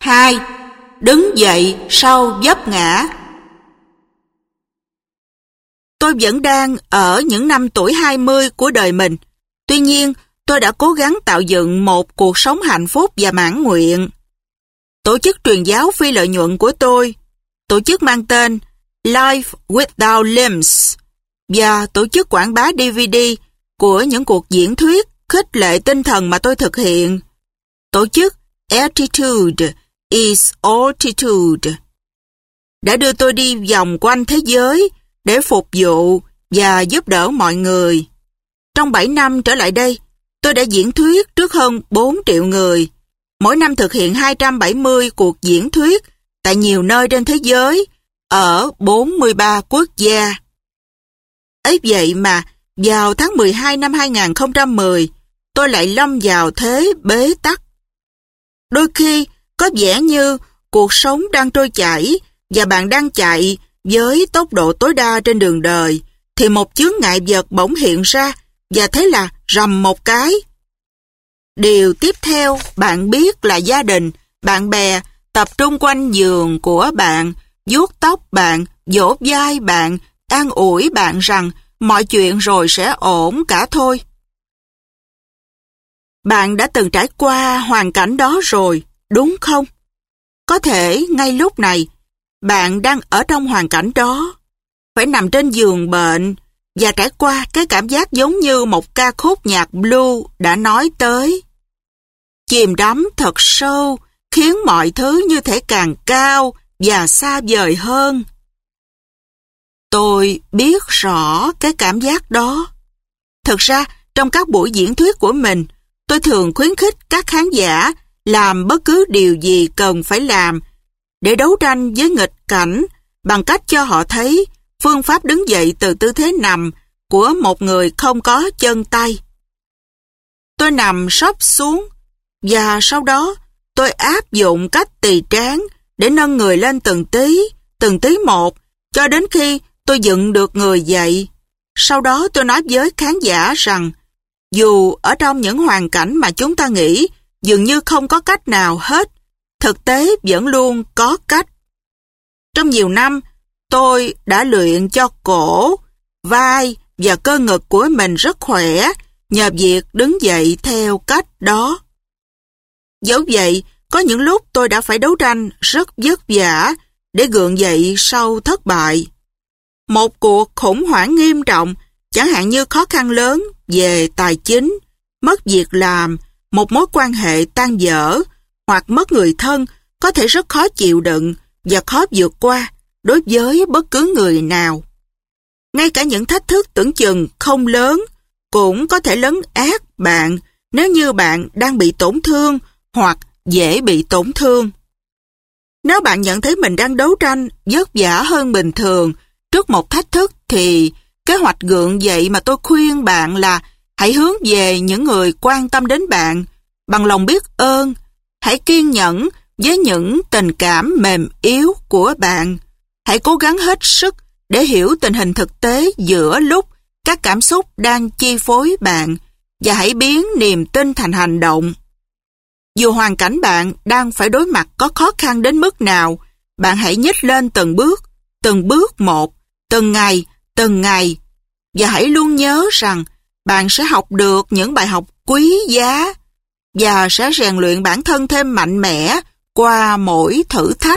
2. Đứng dậy sau vấp ngã. Tôi vẫn đang ở những năm tuổi 20 của đời mình. Tuy nhiên, tôi đã cố gắng tạo dựng một cuộc sống hạnh phúc và mãn nguyện. Tổ chức truyền giáo phi lợi nhuận của tôi, tổ chức mang tên Life Without Limbs, và tổ chức quảng bá DVD của những cuộc diễn thuyết khích lệ tinh thần mà tôi thực hiện, tổ chức Attitude is Altitude, đã đưa tôi đi vòng quanh thế giới để phục vụ và giúp đỡ mọi người. Trong 7 năm trở lại đây, tôi đã diễn thuyết trước hơn 4 triệu người, mỗi năm thực hiện 270 cuộc diễn thuyết tại nhiều nơi trên thế giới, ở 43 quốc gia. Ấy vậy mà, vào tháng 12 năm 2010, tôi lại lâm vào thế bế tắc. Đôi khi, có vẻ như cuộc sống đang trôi chảy và bạn đang chạy với tốc độ tối đa trên đường đời, thì một chướng ngại vật bỗng hiện ra và thế là rầm một cái. Điều tiếp theo bạn biết là gia đình, bạn bè tập trung quanh giường của bạn, vuốt tóc bạn, vỗ vai bạn, an ủi bạn rằng mọi chuyện rồi sẽ ổn cả thôi. Bạn đã từng trải qua hoàn cảnh đó rồi, đúng không? Có thể ngay lúc này, bạn đang ở trong hoàn cảnh đó, phải nằm trên giường bệnh và trải qua cái cảm giác giống như một ca khúc nhạc blues đã nói tới. Chìm đắm thật sâu, khiến mọi thứ như thể càng cao và xa vời hơn. Tôi biết rõ cái cảm giác đó. Thực ra, trong các buổi diễn thuyết của mình, tôi thường khuyến khích các khán giả làm bất cứ điều gì cần phải làm để đấu tranh với nghịch cảnh bằng cách cho họ thấy phương pháp đứng dậy từ tư thế nằm của một người không có chân tay. Tôi nằm sấp xuống và sau đó tôi áp dụng cách tỳ trán để nâng người lên từng tí một, cho đến khi tôi dựng được người dậy. Sau đó tôi nói với khán giả rằng, dù ở trong những hoàn cảnh mà chúng ta nghĩ dường như không có cách nào hết, thực tế vẫn luôn có cách. Trong nhiều năm, tôi đã luyện cho cổ, vai và cơ ngực của mình rất khỏe nhờ việc đứng dậy theo cách đó. Dẫu vậy, có những lúc tôi đã phải đấu tranh rất vất vả để gượng dậy sau thất bại. Một cuộc khủng hoảng nghiêm trọng, chẳng hạn như khó khăn lớn về tài chính, mất việc làm, một mối quan hệ tan vỡ, hoặc mất người thân, có thể rất khó chịu đựng và khó vượt qua đối với bất cứ người nào. Ngay cả những thách thức tưởng chừng không lớn cũng có thể lấn át bạn nếu như bạn đang bị tổn thương hoặc dễ bị tổn thương. Nếu bạn nhận thấy mình đang đấu tranh vất vả hơn bình thường trước một thách thức, thì kế hoạch gượng dậy mà tôi khuyên bạn là hãy hướng về những người quan tâm đến bạn bằng lòng biết ơn. Hãy kiên nhẫn với những tình cảm mềm yếu của bạn. Hãy cố gắng hết sức để hiểu tình hình thực tế giữa lúc các cảm xúc đang chi phối bạn, và hãy biến niềm tin thành hành động. Dù hoàn cảnh bạn đang phải đối mặt có khó khăn đến mức nào, bạn hãy nhích lên từng bước một, từng ngày, và hãy luôn nhớ rằng bạn sẽ học được những bài học quý giá và sẽ rèn luyện bản thân thêm mạnh mẽ qua mỗi thử thách.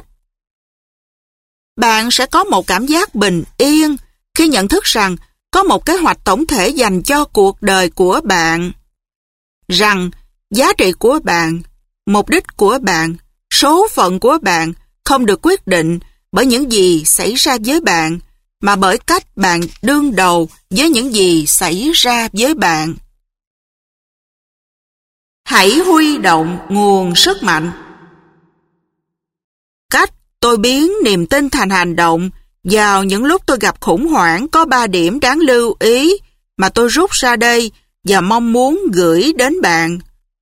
Bạn sẽ có một cảm giác bình yên khi nhận thức rằng có một kế hoạch tổng thể dành cho cuộc đời của bạn, rằng giá trị của bạn, mục đích của bạn, số phận của bạn không được quyết định bởi những gì xảy ra với bạn, mà bởi cách bạn đương đầu với những gì xảy ra với bạn. Hãy huy động nguồn sức mạnh. Cách tôi biến niềm tin thành hành động vào những lúc tôi gặp khủng hoảng có 3 điểm đáng lưu ý mà tôi rút ra đây và mong muốn gửi đến bạn.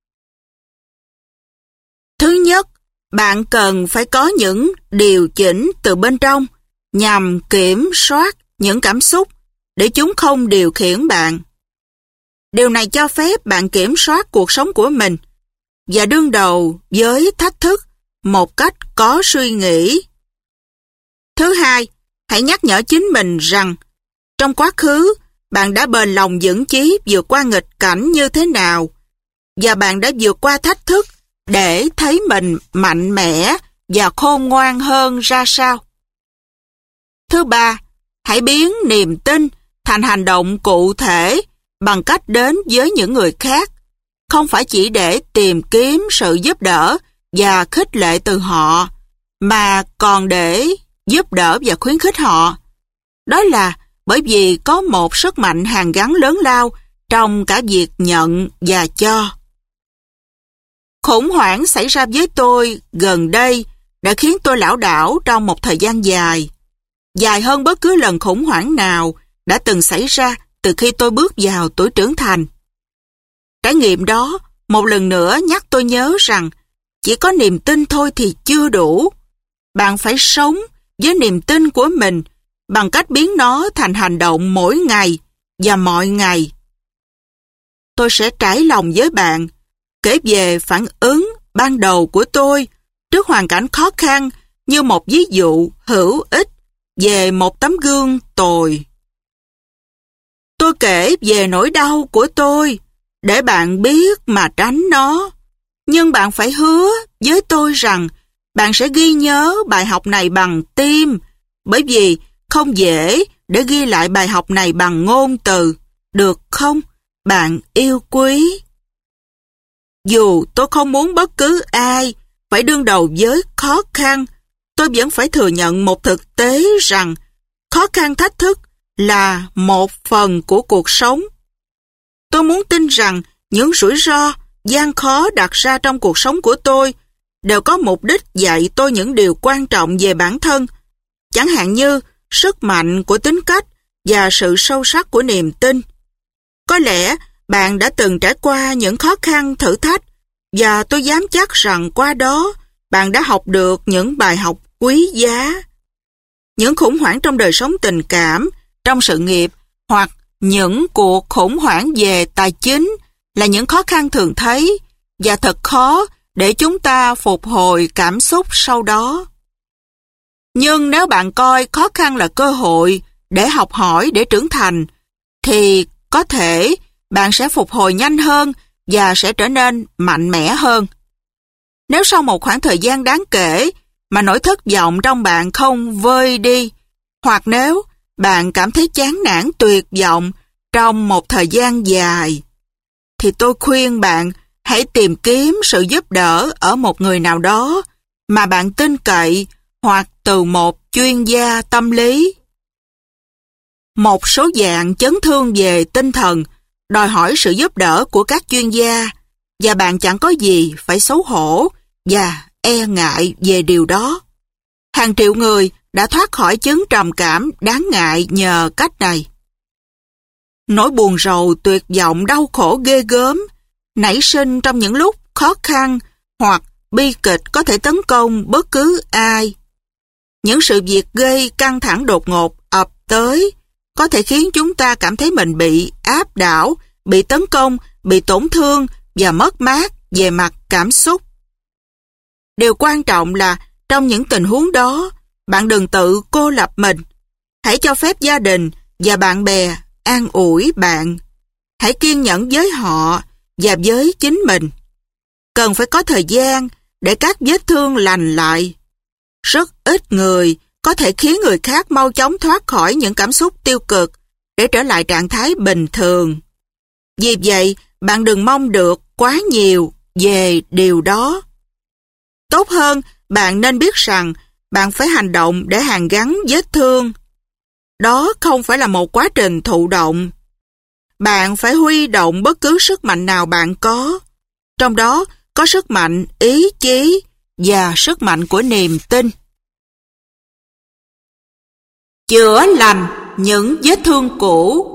Thứ nhất, bạn cần phải có những điều chỉnh từ bên trong nhằm kiểm soát những cảm xúc để chúng không điều khiển bạn. Điều này cho phép bạn kiểm soát cuộc sống của mình và đương đầu với thách thức một cách có suy nghĩ. Thứ hai, hãy nhắc nhở chính mình rằng trong quá khứ, bạn đã bền lòng vững chí vượt qua nghịch cảnh như thế nào và bạn đã vượt qua thách thức để thấy mình mạnh mẽ và khôn ngoan hơn ra sao. Thứ ba, hãy biến niềm tin thành hành động cụ thể bằng cách đến với những người khác, không phải chỉ để tìm kiếm sự giúp đỡ và khích lệ từ họ, mà còn để giúp đỡ và khuyến khích họ. Đó là bởi vì có một sức mạnh hàn gắn lớn lao trong cả việc nhận và cho. Khủng hoảng xảy ra với tôi gần đây đã khiến tôi lảo đảo trong một thời gian dài, dài hơn bất cứ lần khủng hoảng nào đã từng xảy ra từ khi tôi bước vào tuổi trưởng thành. Trải nghiệm đó một lần nữa nhắc tôi nhớ rằng chỉ có niềm tin thôi thì chưa đủ. Bạn phải sống với niềm tin của mình bằng cách biến nó thành hành động mỗi ngày và mọi ngày. Tôi sẽ trải lòng với bạn, kể về phản ứng ban đầu của tôi trước hoàn cảnh khó khăn như một ví dụ hữu ích về một tấm gương tồi. Tôi kể về nỗi đau của tôi để bạn biết mà tránh nó. Nhưng bạn phải hứa với tôi rằng bạn sẽ ghi nhớ bài học này bằng tim, bởi vì không dễ để ghi lại bài học này bằng ngôn từ, được không, bạn yêu quý? Dù tôi không muốn bất cứ ai phải đương đầu với khó khăn, tôi vẫn phải thừa nhận một thực tế rằng khó khăn thách thức là một phần của cuộc sống. Tôi muốn tin rằng những rủi ro, gian khó đặt ra trong cuộc sống của tôi đều có mục đích dạy tôi những điều quan trọng về bản thân, chẳng hạn như sức mạnh của tính cách và sự sâu sắc của niềm tin. Có lẽ bạn đã từng trải qua những khó khăn, thử thách, và tôi dám chắc rằng qua đó bạn đã học được những bài học quý giá. Những khủng hoảng trong đời sống tình cảm, trong sự nghiệp, hoặc những cuộc khủng hoảng về tài chính là những khó khăn thường thấy và thật khó để chúng ta phục hồi cảm xúc sau đó. Nhưng nếu bạn coi khó khăn là cơ hội để học hỏi, để trưởng thành, thì có thể bạn sẽ phục hồi nhanh hơn và sẽ trở nên mạnh mẽ hơn. Nếu sau một khoảng thời gian đáng kể mà nỗi thất vọng trong bạn không vơi đi, hoặc nếu bạn cảm thấy chán nản tuyệt vọng trong một thời gian dài, thì tôi khuyên bạn hãy tìm kiếm sự giúp đỡ ở một người nào đó mà bạn tin cậy hoặc từ một chuyên gia tâm lý. Một số dạng chấn thương về tinh thần đòi hỏi sự giúp đỡ của các chuyên gia và bạn chẳng có gì phải xấu hổ và e ngại về điều đó. Hàng triệu người đã thoát khỏi chứng trầm cảm đáng ngại nhờ cách này. Nỗi buồn rầu, tuyệt vọng, đau khổ ghê gớm nảy sinh trong những lúc khó khăn hoặc bi kịch có thể tấn công bất cứ ai. Những sự việc gây căng thẳng đột ngột ập tới có thể khiến chúng ta cảm thấy mình bị áp đảo, bị tấn công, bị tổn thương và mất mát về mặt cảm xúc. Điều quan trọng là trong những tình huống đó, bạn đừng tự cô lập mình. Hãy cho phép gia đình và bạn bè an ủi bạn. Hãy kiên nhẫn với họ và với chính mình. Cần phải có thời gian để các vết thương lành lại. Rất ít người có thể khiến người khác mau chóng thoát khỏi những cảm xúc tiêu cực để trở lại trạng thái bình thường. Vì vậy, bạn đừng mong được quá nhiều về điều đó. Tốt hơn, bạn nên biết rằng bạn phải hành động để hàn gắn vết thương. Đó không phải là một quá trình thụ động. Bạn phải huy động bất cứ sức mạnh nào bạn có. Trong đó có sức mạnh ý chí và sức mạnh của niềm tin. Chữa lành những vết thương cũ.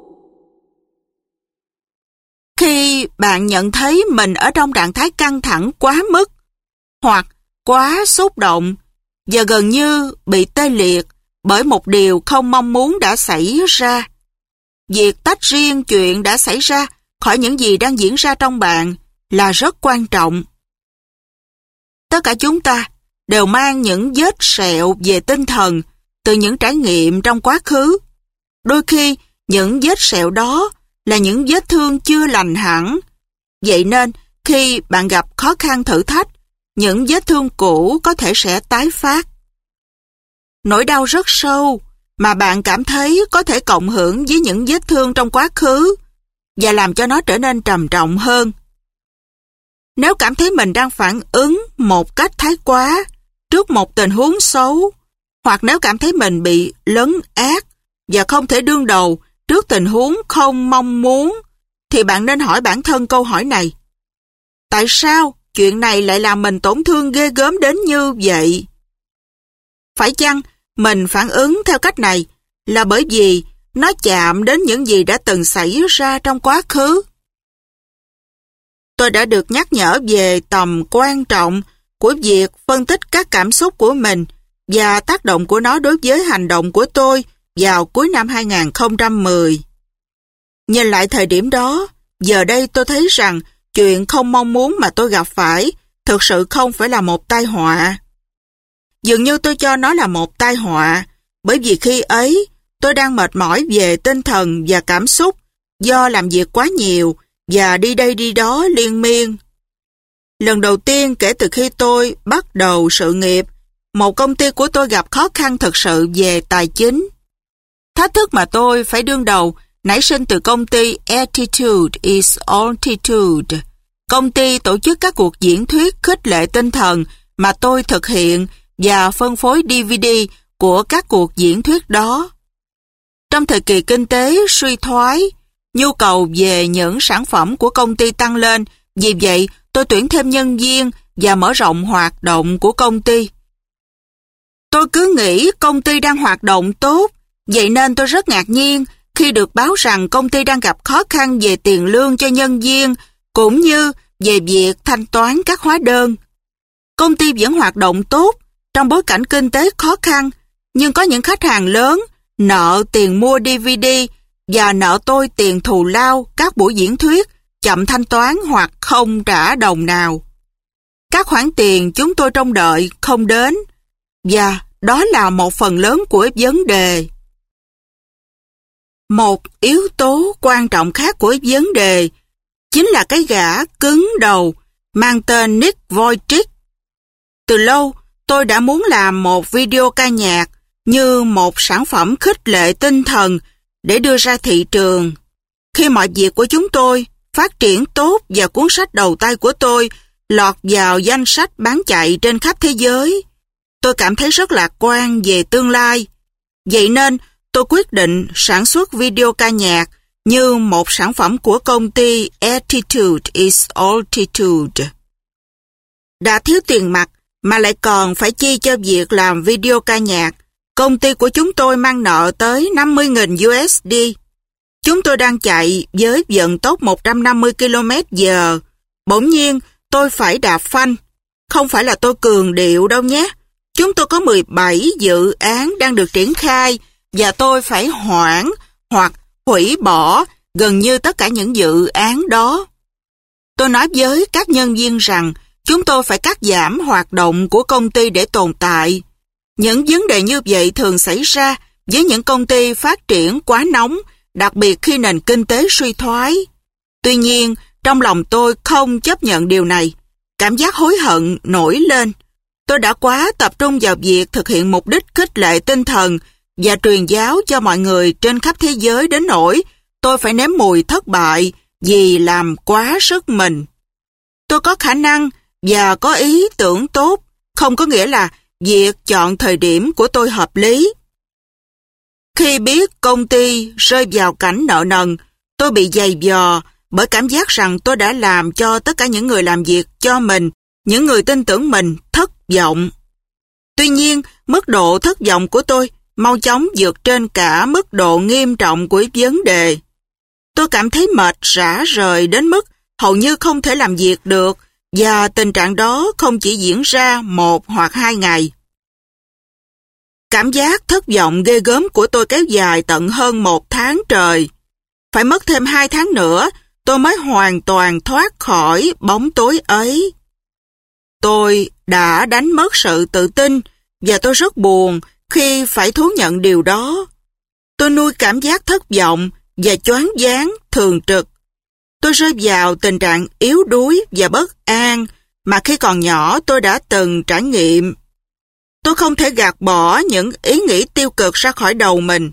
Khi bạn nhận thấy mình ở trong trạng thái căng thẳng quá mức, hoặc quá xúc động và gần như bị tê liệt bởi một điều không mong muốn đã xảy ra, việc tách riêng chuyện đã xảy ra khỏi những gì đang diễn ra trong bạn là rất quan trọng. Tất cả chúng ta đều mang những vết sẹo về tinh thần từ những trải nghiệm trong quá khứ. Đôi khi, những vết sẹo đó là những vết thương chưa lành hẳn. Vậy nên, khi bạn gặp khó khăn thử thách, những vết thương cũ có thể sẽ tái phát. Nỗi đau rất sâu mà bạn cảm thấy có thể cộng hưởng với những vết thương trong quá khứ và làm cho nó trở nên trầm trọng hơn. Nếu cảm thấy mình đang phản ứng một cách thái quá trước một tình huống xấu, hoặc nếu cảm thấy mình bị lấn át và không thể đương đầu trước tình huống không mong muốn, thì bạn nên hỏi bản thân câu hỏi này. Tại sao chuyện này lại làm mình tổn thương ghê gớm đến như vậy? Phải chăng mình phản ứng theo cách này là bởi vì nó chạm đến những gì đã từng xảy ra trong quá khứ? Tôi đã được nhắc nhở về tầm quan trọng của việc phân tích các cảm xúc của mình và tác động của nó đối với hành động của tôi vào cuối năm 2010. Nhìn lại thời điểm đó, giờ đây tôi thấy rằng chuyện không mong muốn mà tôi gặp phải thực sự không phải là một tai họa. Dường như tôi cho nó là một tai họa, bởi vì khi ấy tôi đang mệt mỏi về tinh thần và cảm xúc do làm việc quá nhiều và đi đây đi đó liên miên. Lần đầu tiên kể từ khi tôi bắt đầu sự nghiệp, một công ty của tôi gặp khó khăn thực sự về tài chính. Thách thức mà tôi phải đương đầu nảy sinh từ công ty Attitude is Altitude, công ty tổ chức các cuộc diễn thuyết khích lệ tinh thần mà tôi thực hiện và phân phối DVD của các cuộc diễn thuyết đó. Trong thời kỳ kinh tế suy thoái, nhu cầu về những sản phẩm của công ty tăng lên, vì vậy tôi tuyển thêm nhân viên và mở rộng hoạt động của công ty. Tôi cứ nghĩ công ty đang hoạt động tốt, vậy nên tôi rất ngạc nhiên khi được báo rằng công ty đang gặp khó khăn về tiền lương cho nhân viên, cũng như về việc thanh toán các hóa đơn. Công ty vẫn hoạt động tốt trong bối cảnh kinh tế khó khăn, nhưng có những khách hàng lớn nợ tiền mua DVD và nợ tôi tiền thù lao các buổi diễn thuyết, chậm thanh toán hoặc không trả đồng nào. Các khoản tiền chúng tôi trông đợi không đến, và đó là một phần lớn của vấn đề. Một yếu tố quan trọng khác của vấn đề chính là cái gã cứng đầu mang tên Nick Vujicic. Từ lâu, tôi đã muốn làm một video ca nhạc như một sản phẩm khích lệ tinh thần để đưa ra thị trường. Khi mọi việc của chúng tôi phát triển tốt và cuốn sách đầu tay của tôi lọt vào danh sách bán chạy trên khắp thế giới, tôi cảm thấy rất lạc quan về tương lai. Vậy nên, tôi quyết định sản xuất video ca nhạc như một sản phẩm của công ty Attitude is Altitude. Đã thiếu tiền mặt mà lại còn phải chi cho việc làm video ca nhạc, công ty của chúng tôi mang nợ tới 50.000 USD. Chúng tôi đang chạy với vận tốc 150 km/h. Bỗng nhiên, tôi phải đạp phanh. Không phải là tôi cường điệu đâu nhé. Chúng tôi có 17 dự án đang được triển khai và tôi phải hoãn hoặc hủy bỏ gần như tất cả những dự án đó. Tôi nói với các nhân viên rằng chúng tôi phải cắt giảm hoạt động của công ty để tồn tại. Những vấn đề như vậy thường xảy ra với những công ty phát triển quá nóng, đặc biệt khi nền kinh tế suy thoái. Tuy nhiên, trong lòng tôi không chấp nhận điều này. Cảm giác hối hận nổi lên. Tôi đã quá tập trung vào việc thực hiện mục đích khích lệ tinh thần và truyền giáo cho mọi người trên khắp thế giới đến nỗi tôi phải nếm mùi thất bại vì làm quá sức mình. Tôi có khả năng và có ý tưởng tốt, không có nghĩa là việc chọn thời điểm của tôi hợp lý. Khi biết công ty rơi vào cảnh nợ nần, tôi bị dày vò bởi cảm giác rằng tôi đã làm cho tất cả những người làm việc cho mình, những người tin tưởng mình, thất vọng. Tuy nhiên, mức độ thất vọng của tôi mau chóng vượt trên cả mức độ nghiêm trọng của vấn đề. Tôi cảm thấy mệt rã rời đến mức hầu như không thể làm việc được, và tình trạng đó không chỉ diễn ra 1 hoặc 2 ngày. Cảm giác thất vọng ghê gớm của tôi kéo dài tận hơn 1 tháng trời. Phải mất thêm 2 tháng nữa, tôi mới hoàn toàn thoát khỏi bóng tối ấy. Tôi đã đánh mất sự tự tin và tôi rất buồn khi phải thú nhận điều đó. Tôi nuôi cảm giác thất vọng và choáng váng thường trực. Tôi rơi vào tình trạng yếu đuối và bất an mà khi còn nhỏ tôi đã từng trải nghiệm. Tôi không thể gạt bỏ những ý nghĩ tiêu cực ra khỏi đầu mình.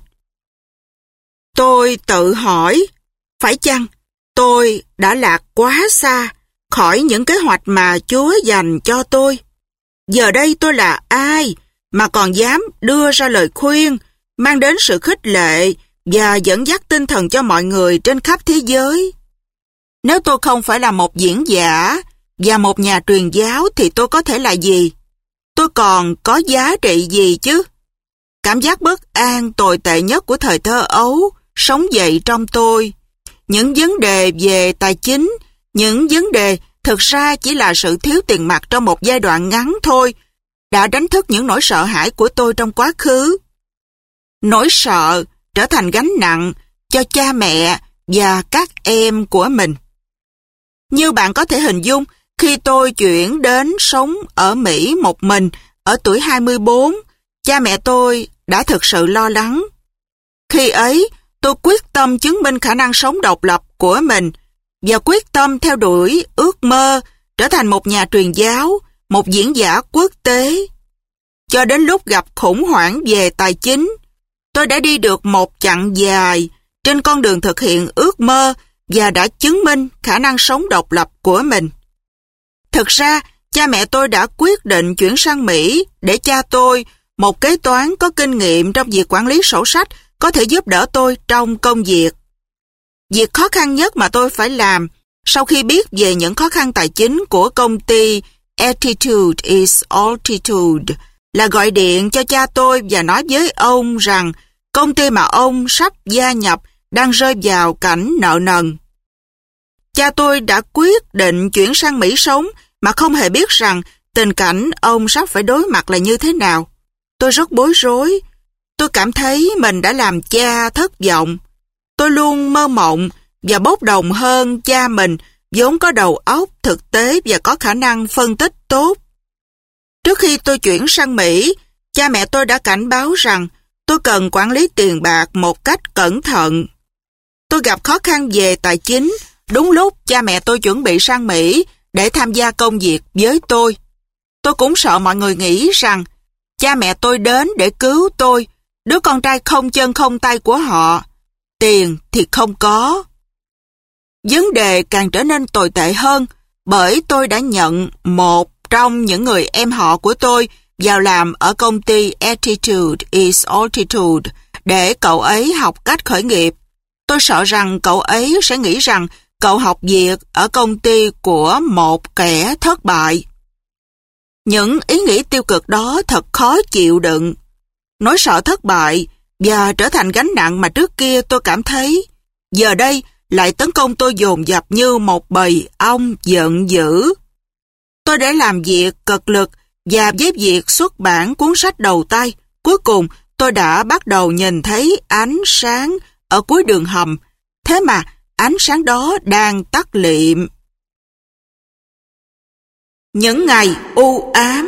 Tôi tự hỏi, phải chăng tôi đã lạc quá xa khỏi những kế hoạch mà Chúa dành cho tôi? Giờ đây tôi là ai mà còn dám đưa ra lời khuyên, mang đến sự khích lệ và dẫn dắt tinh thần cho mọi người trên khắp thế giới? Nếu tôi không phải là một diễn giả và một nhà truyền giáo thì tôi có thể là gì? Tôi còn có giá trị gì chứ? Cảm giác bất an tồi tệ nhất của thời thơ ấu sống dậy trong tôi. Những vấn đề về tài chính, những vấn đề thực ra chỉ là sự thiếu tiền mặt trong một giai đoạn ngắn thôi, đã đánh thức những nỗi sợ hãi của tôi trong quá khứ. Nỗi sợ trở thành gánh nặng cho cha mẹ và các em của mình. Như bạn có thể hình dung, khi tôi chuyển đến sống ở Mỹ một mình ở tuổi 24, cha mẹ tôi đã thực sự lo lắng. Khi ấy, tôi quyết tâm chứng minh khả năng sống độc lập của mình và quyết tâm theo đuổi ước mơ trở thành một nhà truyền giáo, một diễn giả quốc tế. Cho đến lúc gặp khủng hoảng về tài chính, tôi đã đi được một chặng dài trên con đường thực hiện ước mơ và đã chứng minh khả năng sống độc lập của mình. Thực ra, cha mẹ tôi đã quyết định chuyển sang Mỹ để cha tôi, một kế toán có kinh nghiệm trong việc quản lý sổ sách, có thể giúp đỡ tôi trong công việc. Việc khó khăn nhất mà tôi phải làm sau khi biết về những khó khăn tài chính của công ty Attitude is Altitude là gọi điện cho cha tôi và nói với ông rằng công ty mà ông sắp gia nhập đang rơi vào cảnh nợ nần. Cha tôi đã quyết định chuyển sang Mỹ sống mà không hề biết rằng tình cảnh ông sắp phải đối mặt là như thế nào. Tôi rất bối rối. Tôi cảm thấy mình đã làm cha thất vọng. Tôi luôn mơ mộng và bốc đồng hơn cha mình, vốn có đầu óc thực tế và có khả năng phân tích tốt. Trước khi tôi chuyển sang Mỹ, cha mẹ tôi đã cảnh báo rằng tôi cần quản lý tiền bạc một cách cẩn thận. Tôi gặp khó khăn về tài chính đúng lúc cha mẹ tôi chuẩn bị sang Mỹ để tham gia công việc với tôi. Tôi cũng sợ mọi người nghĩ rằng cha mẹ tôi đến để cứu tôi, đứa con trai không chân không tay của họ. Tiền thì không có. Vấn đề càng trở nên tồi tệ hơn bởi tôi đã nhận một trong những người em họ của tôi vào làm ở công ty Attitude is Altitude để cậu ấy học cách khởi nghiệp. Tôi sợ rằng cậu ấy sẽ nghĩ rằng cậu học việc ở công ty của một kẻ thất bại. Những ý nghĩ tiêu cực đó thật khó chịu đựng. Nỗi sợ thất bại và trở thành gánh nặng mà trước kia tôi cảm thấy, giờ đây lại tấn công tôi dồn dập như một bầy ong giận dữ. Tôi đã làm việc cực lực và với việc xuất bản cuốn sách đầu tay, cuối cùng tôi đã bắt đầu nhìn thấy ánh sáng ở cuối đường hầm. Thế mà ánh sáng đó đang tắt lịm. Những ngày u ám.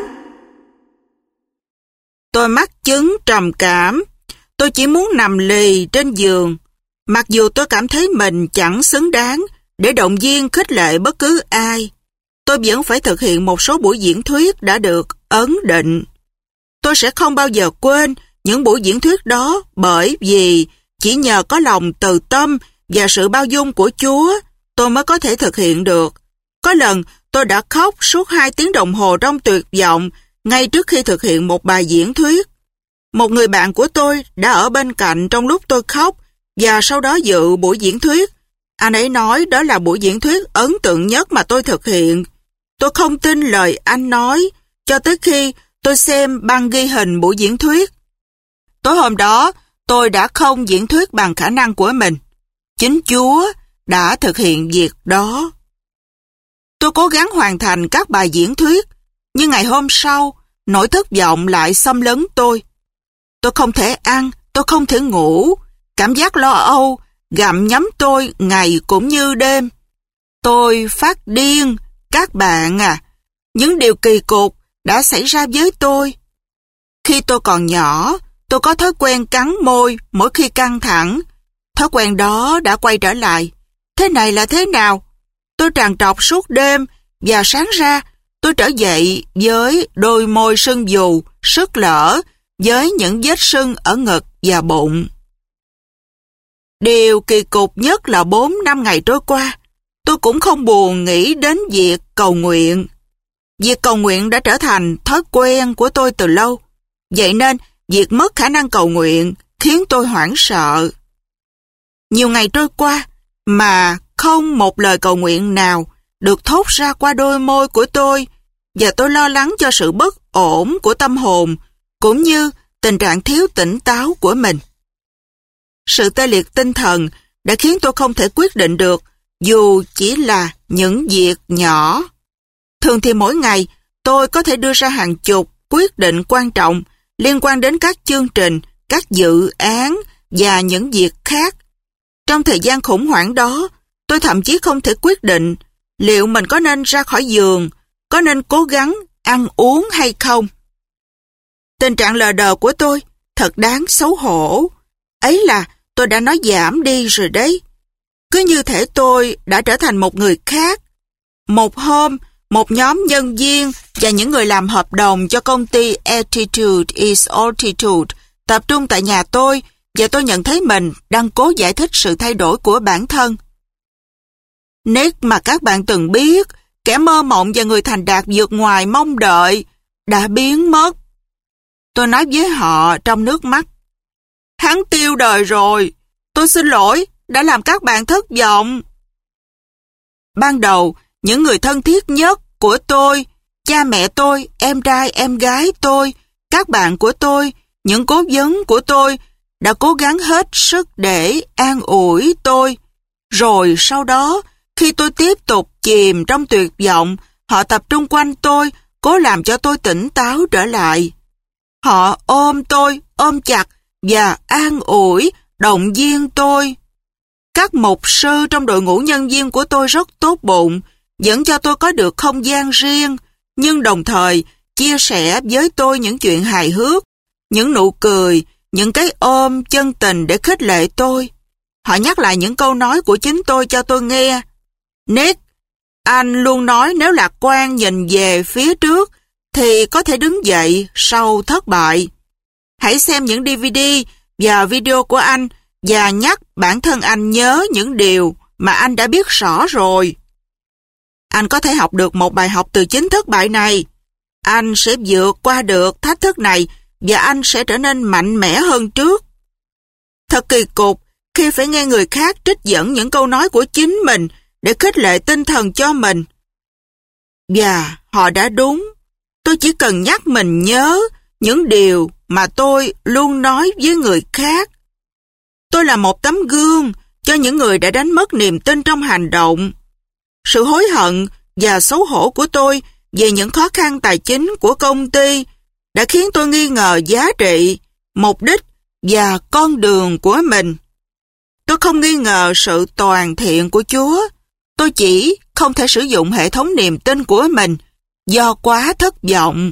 Tôi mắc chứng trầm cảm. Tôi chỉ muốn nằm lì trên giường. Mặc dù tôi cảm thấy mình chẳng xứng đáng để động viên khích lệ bất cứ ai, tôi vẫn phải thực hiện một số buổi diễn thuyết đã được ấn định. Tôi sẽ không bao giờ quên những buổi diễn thuyết đó bởi vì chỉ nhờ có lòng từ tâm và sự bao dung của Chúa tôi mới có thể thực hiện được. Có lần tôi đã khóc suốt 2 tiếng đồng hồ trong tuyệt vọng ngay trước khi thực hiện một bài diễn thuyết. Một người bạn của tôi đã ở bên cạnh trong lúc tôi khóc và sau đó dự buổi diễn thuyết. Anh ấy nói đó là buổi diễn thuyết ấn tượng nhất mà tôi thực hiện. Tôi không tin lời anh nói cho tới khi tôi xem băng ghi hình buổi diễn thuyết. Tối hôm đó, tôi đã không diễn thuyết bằng khả năng của mình. Chính Chúa đã thực hiện việc đó. Tôi cố gắng hoàn thành các bài diễn thuyết, nhưng ngày hôm sau, nỗi thất vọng lại xâm lấn tôi. Tôi không thể ăn, tôi không thể ngủ. Cảm giác lo âu gặm nhấm tôi ngày cũng như đêm. Tôi phát điên, các bạn à. Những điều kỳ cục đã xảy ra với tôi. Khi tôi còn nhỏ, tôi có thói quen cắn môi mỗi khi căng thẳng. Thói quen đó đã quay trở lại. Thế này là thế nào? Tôi trằn trọc suốt đêm và sáng ra tôi trở dậy với đôi môi sưng vù, sứt lở, với những vết sưng ở ngực và bụng. Điều kỳ cục nhất là 4-5 ngày trôi qua, tôi cũng không buồn nghĩ đến việc cầu nguyện. Việc cầu nguyện đã trở thành thói quen của tôi từ lâu. Vậy nên, việc mất khả năng cầu nguyện khiến tôi hoảng sợ. Nhiều ngày trôi qua mà không một lời cầu nguyện nào được thốt ra qua đôi môi của tôi, và tôi lo lắng cho sự bất ổn của tâm hồn cũng như tình trạng thiếu tỉnh táo của mình. Sự tê liệt tinh thần đã khiến tôi không thể quyết định được dù chỉ là những việc nhỏ. Thường thì mỗi ngày tôi có thể đưa ra hàng chục quyết định quan trọng liên quan đến các chương trình, các dự án và những việc khác. Trong thời gian khủng hoảng đó, tôi thậm chí không thể quyết định liệu mình có nên ra khỏi giường, có nên cố gắng ăn uống hay không. Tình trạng lờ đờ của tôi thật đáng xấu hổ. Ấy là tôi đã nói giảm đi rồi đấy. Cứ như thể tôi đã trở thành một người khác. Một hôm, một nhóm nhân viên và những người làm hợp đồng cho công ty Attitude is Altitude tập trung tại nhà tôi, và tôi nhận thấy mình đang cố giải thích sự thay đổi của bản thân. Nick mà các bạn từng biết, kẻ mơ mộng và người thành đạt vượt ngoài mong đợi, đã biến mất. Tôi nói với họ trong nước mắt. Hắn tiêu đời rồi, tôi xin lỗi, đã làm các bạn thất vọng. Ban đầu, những người thân thiết nhất của tôi, cha mẹ tôi, em trai, em gái tôi, các bạn của tôi, những cố vấn của tôi, đã cố gắng hết sức để an ủi tôi. Rồi sau đó, khi tôi tiếp tục chìm trong tuyệt vọng, họ tập trung quanh tôi, cố làm cho tôi tỉnh táo trở lại. Họ ôm tôi, ôm chặt và an ủi, động viên tôi. Các mục sư trong đội ngũ nhân viên của tôi rất tốt bụng, vẫn cho tôi có được không gian riêng, nhưng đồng thời chia sẻ với tôi những chuyện hài hước, những nụ cười, những cái ôm chân tình để khích lệ tôi. Họ nhắc lại những câu nói của chính tôi cho tôi nghe. Nick, anh luôn nói nếu lạc quan nhìn về phía trước thì có thể đứng dậy sau thất bại. Hãy xem những DVD và video của anh và nhắc bản thân anh nhớ những điều mà anh đã biết rõ rồi. Anh có thể học được một bài học từ chính thất bại này. Anh sẽ vượt qua được thách thức này và anh sẽ trở nên mạnh mẽ hơn trước. Thật kỳ cục khi phải nghe người khác trích dẫn những câu nói của chính mình để khích lệ tinh thần cho mình. Và họ đã đúng. Tôi chỉ cần nhắc mình nhớ những điều mà tôi luôn nói với người khác. Tôi là một tấm gương cho những người đã đánh mất niềm tin trong hành động. Sự hối hận và xấu hổ của tôi về những khó khăn tài chính của công ty đã khiến tôi nghi ngờ giá trị, mục đích và con đường của mình. Tôi không nghi ngờ sự toàn thiện của Chúa. Tôi chỉ không thể sử dụng hệ thống niềm tin của mình do quá thất vọng.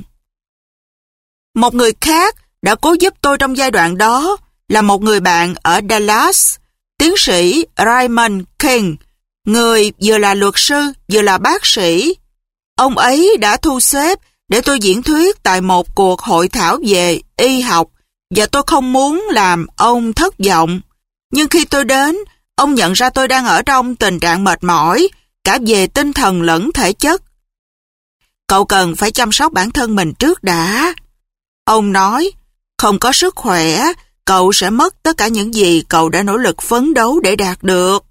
Một người khác đã cố giúp tôi trong giai đoạn đó là một người bạn ở Dallas, tiến sĩ Raymond King, người vừa là luật sư vừa là bác sĩ. Ông ấy đã thu xếp để tôi diễn thuyết tại một cuộc hội thảo về y học và tôi không muốn làm ông thất vọng. Nhưng khi tôi đến, ông nhận ra tôi đang ở trong tình trạng mệt mỏi, cả về tinh thần lẫn thể chất. Cậu cần phải chăm sóc bản thân mình trước đã. Ông nói, không có sức khỏe, cậu sẽ mất tất cả những gì cậu đã nỗ lực phấn đấu để đạt được.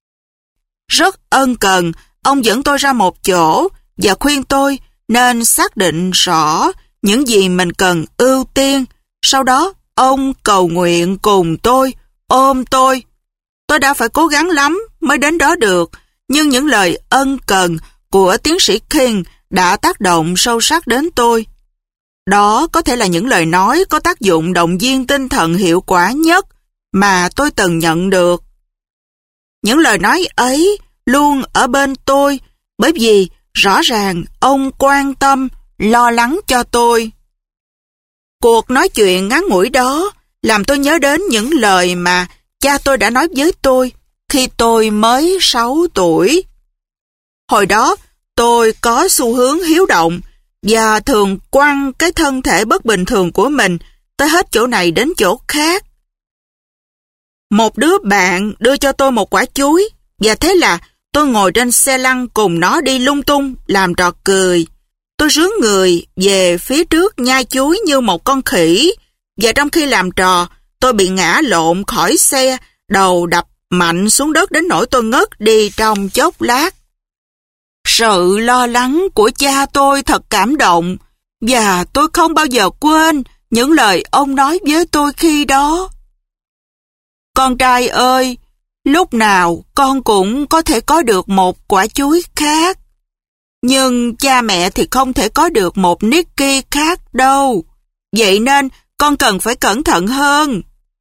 Rất ân cần, ông dẫn tôi ra một chỗ và khuyên tôi nên xác định rõ những gì mình cần ưu tiên. Sau đó, ông cầu nguyện cùng tôi, ôm tôi. Tôi đã phải cố gắng lắm mới đến đó được, nhưng những lời ân cần của tiến sĩ King đã tác động sâu sắc đến tôi. Đó có thể là những lời nói có tác dụng động viên tinh thần hiệu quả nhất mà tôi từng nhận được. Những lời nói ấy luôn ở bên tôi bởi vì rõ ràng ông quan tâm lo lắng cho tôi. Cuộc nói chuyện ngắn ngủi đó làm tôi nhớ đến những lời mà cha tôi đã nói với tôi khi tôi mới 6 tuổi. Hồi đó, tôi có xu hướng hiếu động và thường quăng cái thân thể bất bình thường của mình tới hết chỗ này đến chỗ khác. Một đứa bạn đưa cho tôi một quả chuối và thế là tôi ngồi trên xe lăn cùng nó đi lung tung làm trò cười. Tôi rướn người về phía trước nhai chuối như một con khỉ và trong khi làm trò tôi bị ngã lộn khỏi xe, đầu đập mạnh xuống đất đến nỗi tôi ngất đi trong chốc lát. Sự lo lắng của cha tôi thật cảm động và tôi không bao giờ quên những lời ông nói với tôi khi đó. Con trai ơi, lúc nào con cũng có thể có được một quả chuối khác. Nhưng cha mẹ thì không thể có được một Nicky khác đâu. Vậy nên con cần phải cẩn thận hơn.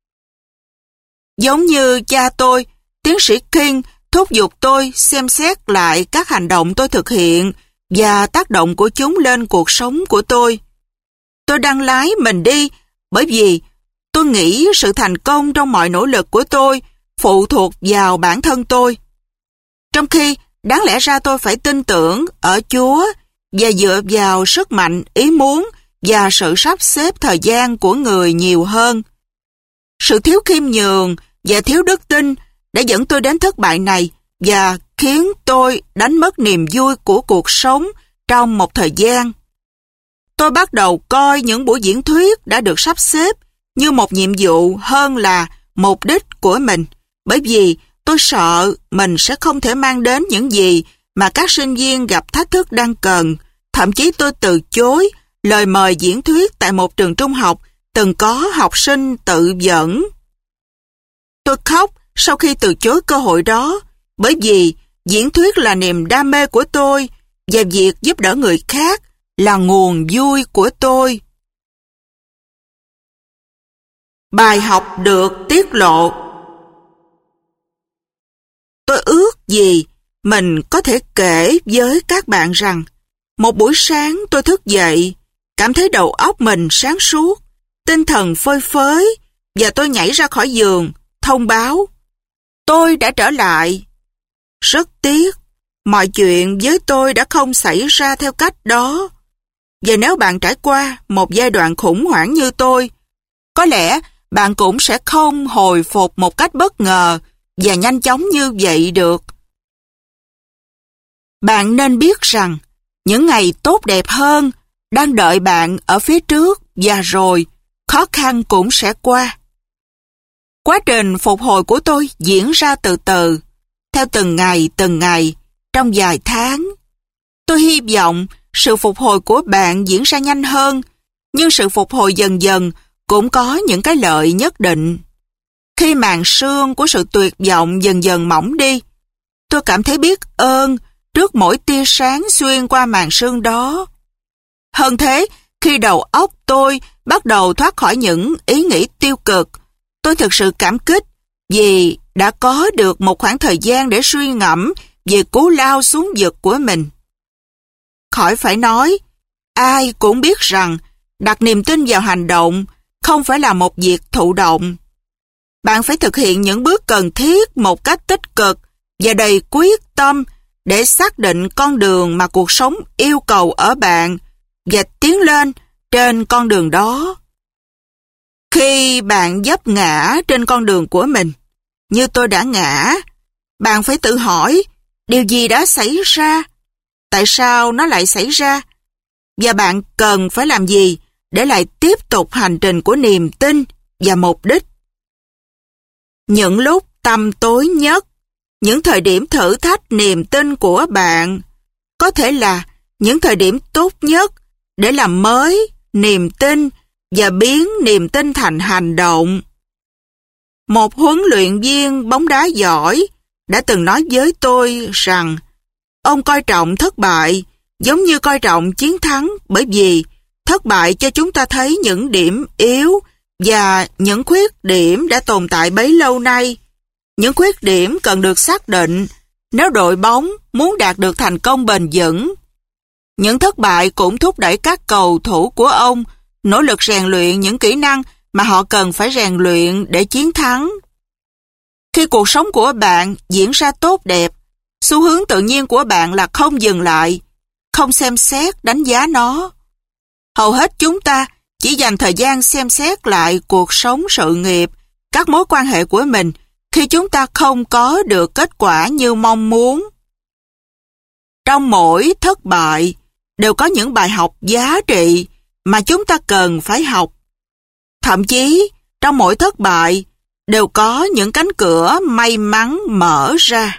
Giống như cha tôi, tiến sĩ King thúc giục tôi xem xét lại các hành động tôi thực hiện và tác động của chúng lên cuộc sống của tôi. Tôi đang lái mình đi bởi vì tôi nghĩ sự thành công trong mọi nỗ lực của tôi phụ thuộc vào bản thân tôi. Trong khi đáng lẽ ra tôi phải tin tưởng ở Chúa và dựa vào sức mạnh, ý muốn và sự sắp xếp thời gian của người nhiều hơn. Sự thiếu khiêm nhường và thiếu đức tin đã dẫn tôi đến thất bại này và khiến tôi đánh mất niềm vui của cuộc sống trong một thời gian. Tôi bắt đầu coi những buổi diễn thuyết đã được sắp xếp như một nhiệm vụ hơn là mục đích của mình, bởi vì tôi sợ mình sẽ không thể mang đến những gì mà các sinh viên gặp thách thức đang cần. Thậm chí tôi từ chối lời mời diễn thuyết tại một trường trung học từng có học sinh tự dẫn. Tôi khóc sau khi từ chối cơ hội đó, bởi vì diễn thuyết là niềm đam mê của tôi và việc giúp đỡ người khác là nguồn vui của tôi. Bài học được tiết lộ. Tôi ước gì mình có thể kể với các bạn rằng một buổi sáng tôi thức dậy, cảm thấy đầu óc mình sáng suốt, tinh thần phơi phới và tôi nhảy ra khỏi giường, thông báo tôi đã trở lại. Rất tiếc, mọi chuyện với tôi đã không xảy ra theo cách đó. Và nếu bạn trải qua một giai đoạn khủng hoảng như tôi, có lẽ bạn cũng sẽ không hồi phục một cách bất ngờ và nhanh chóng như vậy được. Bạn nên biết rằng những ngày tốt đẹp hơn đang đợi bạn ở phía trước và rồi khó khăn cũng sẽ qua. Quá trình phục hồi của tôi diễn ra từ từ, theo từng ngày, trong vài tháng. Tôi hy vọng sự phục hồi của bạn diễn ra nhanh hơn, nhưng sự phục hồi dần dần cũng có những cái lợi nhất định. Khi màn sương của sự tuyệt vọng dần dần mỏng đi, tôi cảm thấy biết ơn trước mỗi tia sáng xuyên qua màn sương đó. Hơn thế, khi đầu óc tôi bắt đầu thoát khỏi những ý nghĩ tiêu cực, tôi thực sự cảm kích vì đã có được một khoảng thời gian để suy ngẫm về cú lao xuống vực của mình. Khỏi phải nói, ai cũng biết rằng đặt niềm tin vào hành động không phải là một việc thụ động. Bạn phải thực hiện những bước cần thiết một cách tích cực và đầy quyết tâm để xác định con đường mà cuộc sống yêu cầu ở bạn và tiến lên trên con đường đó. Khi bạn vấp ngã trên con đường của mình, như tôi đã ngã, bạn phải tự hỏi điều gì đã xảy ra, tại sao nó lại xảy ra, và bạn cần phải làm gì để lại tiếp tục hành trình của niềm tin và mục đích. Những lúc tăm tối nhất, những thời điểm thử thách niềm tin của bạn có thể là những thời điểm tốt nhất để làm mới niềm tin và biến niềm tin thành hành động. Một huấn luyện viên bóng đá giỏi đã từng nói với tôi rằng ông coi trọng thất bại giống như coi trọng chiến thắng, bởi vì thất bại cho chúng ta thấy những điểm yếu và những khuyết điểm đã tồn tại bấy lâu nay. Những khuyết điểm cần được xác định nếu đội bóng muốn đạt được thành công bền vững. Những thất bại cũng thúc đẩy các cầu thủ của ông nỗ lực rèn luyện những kỹ năng mà họ cần phải rèn luyện để chiến thắng. Khi cuộc sống của bạn diễn ra tốt đẹp, xu hướng tự nhiên của bạn là không dừng lại, không xem xét, đánh giá nó. Hầu hết chúng ta chỉ dành thời gian xem xét lại cuộc sống, sự nghiệp, các mối quan hệ của mình khi chúng ta không có được kết quả như mong muốn. Trong mỗi thất bại đều có những bài học giá trị mà chúng ta cần phải học. Thậm chí, trong mỗi thất bại đều có những cánh cửa may mắn mở ra.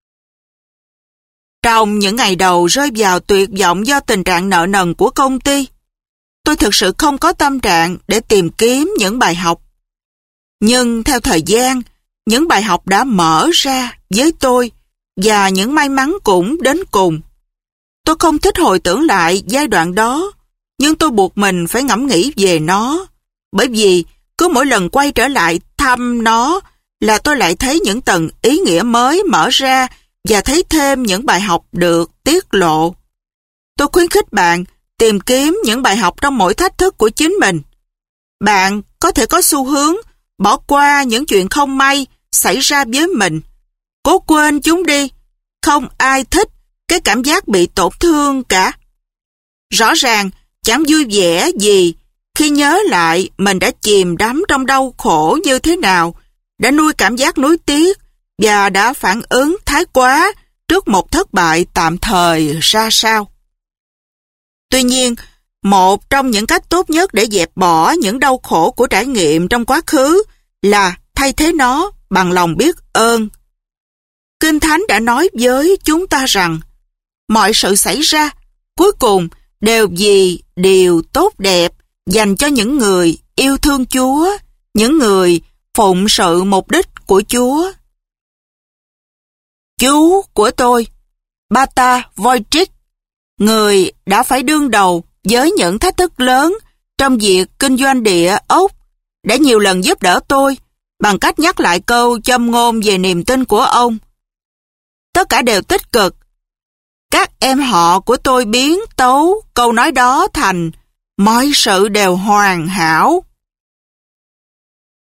Trong những ngày đầu rơi vào tuyệt vọng do tình trạng nợ nần của công ty, tôi thực sự không có tâm trạng để tìm kiếm những bài học. Nhưng theo thời gian, những bài học đã mở ra với tôi và những may mắn cũng đến cùng. Tôi không thích hồi tưởng lại giai đoạn đó, nhưng tôi buộc mình phải ngẫm nghĩ về nó, bởi vì cứ mỗi lần quay trở lại thăm nó là tôi lại thấy những tầng ý nghĩa mới mở ra và thấy thêm những bài học được tiết lộ. Tôi khuyến khích bạn tìm kiếm những bài học trong mỗi thách thức của chính mình. Bạn có thể có xu hướng bỏ qua những chuyện không may xảy ra với mình. Cố quên chúng đi. Không ai thích cái cảm giác bị tổn thương cả. Rõ ràng chẳng vui vẻ gì khi nhớ lại mình đã chìm đắm trong đau khổ như thế nào, đã nuôi cảm giác nuối tiếc và đã phản ứng thái quá trước một thất bại tạm thời ra sao. Tuy nhiên, một trong những cách tốt nhất để dẹp bỏ những đau khổ của trải nghiệm trong quá khứ là thay thế nó bằng lòng biết ơn. Kinh Thánh đã nói với chúng ta rằng mọi sự xảy ra cuối cùng đều vì điều tốt đẹp dành cho những người yêu thương Chúa, những người phụng sự mục đích của Chúa. Chú của tôi, Bata Wojcik, người đã phải đương đầu với những thách thức lớn trong việc kinh doanh địa ốc, đã nhiều lần giúp đỡ tôi bằng cách nhắc lại câu châm ngôn về niềm tin của ông. Tất cả đều tích cực. Các em họ của tôi biến tấu câu nói đó thành mọi sự đều hoàn hảo.